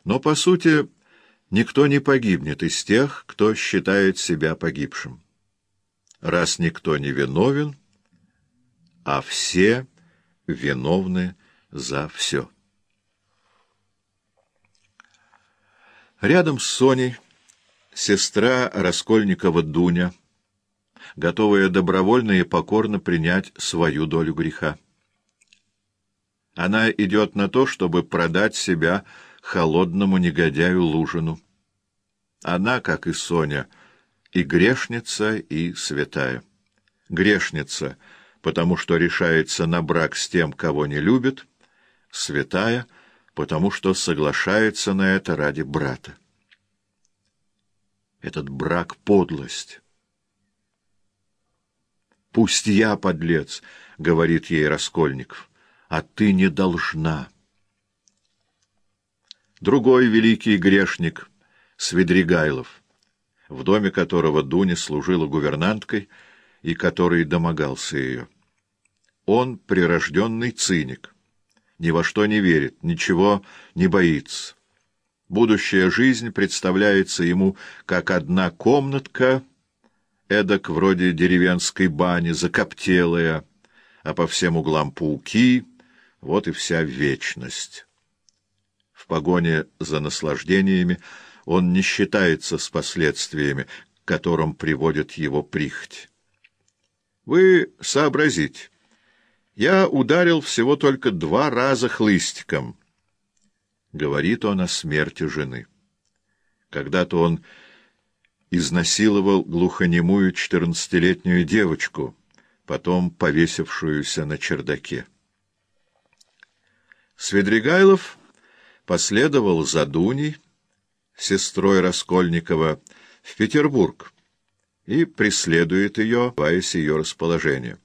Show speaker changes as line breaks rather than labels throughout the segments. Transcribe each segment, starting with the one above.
Но, по сути, никто не погибнет из тех, кто считает себя погибшим. Раз никто не виновен, а все виновны за все. Рядом с Соней сестра Раскольникова Дуня, готовая добровольно и покорно принять свою долю греха. Она идет на то, чтобы продать себя холодному негодяю Лужину. Она, как и Соня, и грешница, и святая. Грешница, потому что решается на брак с тем, кого не любит, святая, потому что соглашается на это ради брата. Этот брак — подлость. «Пусть я, подлец, — говорит ей Раскольников, — а ты не должна». Другой великий грешник — Свидригайлов, в доме которого Дуня служила гувернанткой и который домогался ее. Он прирожденный циник, ни во что не верит, ничего не боится. Будущая жизнь представляется ему как одна комнатка, эдак вроде деревенской бани, закоптелая, а по всем углам пауки, вот и вся вечность. В погоне за наслаждениями он не считается с последствиями, к которым приводит его прихоть. Вы сообразите, я ударил всего только 2 раза хлыстиком. Говорит он о смерти жены. Когда-то он изнасиловал глухонемую 14-летнюю девочку, потом повесившуюся на чердаке. Свидригайлов последовал за Дуней, сестрой Раскольникова, в Петербург и преследует ее, боясь ее расположения.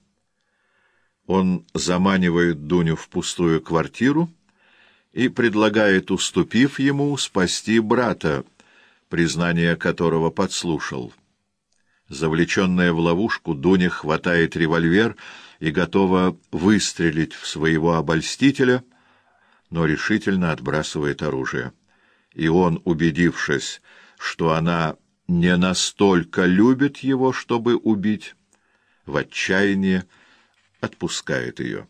Он заманивает Дуню в пустую квартиру и предлагает, уступив ему, спасти брата, признание которого подслушал. Завлеченная в ловушку, Дуня хватает револьвер и готова выстрелить в своего обольстителя, но решительно отбрасывает оружие. И он, убедившись, что она не настолько любит его, чтобы убить, в отчаянии отпускает ее.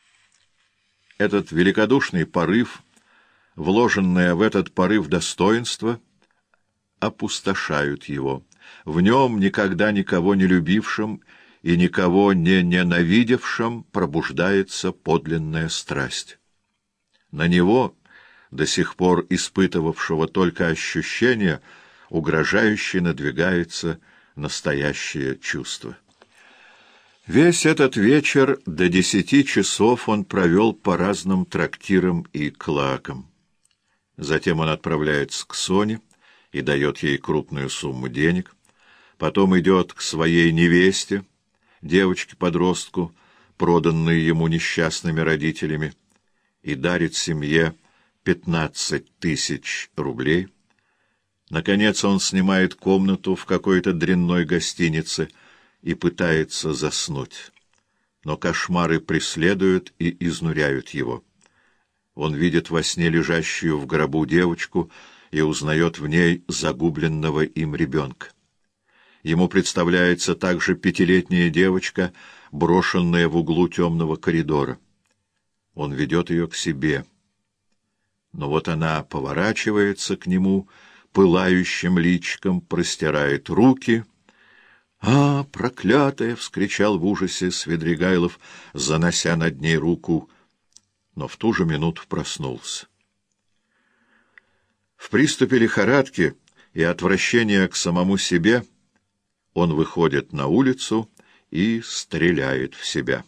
Этот великодушный порыв, вложенное в этот порыв достоинство, опустошают его. В нем, никогда никого не любившим и никого не ненавидевшим, пробуждается подлинная страсть. На него, до сих пор испытывавшего только ощущение, угрожающе надвигается настоящее чувство. Весь этот вечер до 10 часов он провел по разным трактирам и клоакам. Затем он отправляется к Соне и дает ей крупную сумму денег. Потом идет к своей невесте, девочке-подростку, проданной ему несчастными родителями, и дарит семье 15 000 рублей. Наконец он снимает комнату в какой-то дрянной гостинице и пытается заснуть. Но кошмары преследуют и изнуряют его. Он видит во сне лежащую в гробу девочку и узнает в ней загубленного им ребенка. Ему представляется также 5-летняя девочка, брошенная в углу темного коридора. Он ведет ее к себе. Но вот она поворачивается к нему, пылающим личиком простирает руки. «А, проклятая!» — вскричал в ужасе Свидригайлов, занося над ней руку, но в ту же минуту проснулся. В приступе лихорадки и отвращения к самому себе он выходит на улицу и стреляет в себя.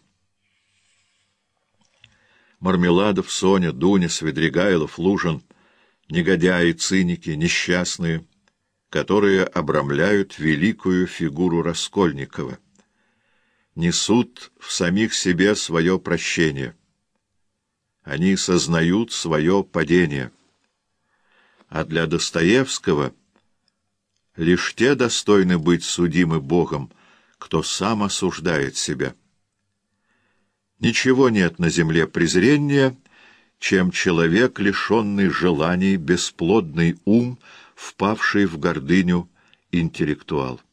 Мармеладов, Соня, Дуня, Свидригайлов, Лужин — негодяи, циники, несчастные, которые обрамляют великую фигуру Раскольникова, несут в самих себе свое прощение. Они сознают свое падение. А для Достоевского лишь те достойны быть судимы Богом, кто сам осуждает себя. Ничего нет на земле презрения чем человек, лишенный желаний, бесплодный ум, впавший в гордыню интеллектуал.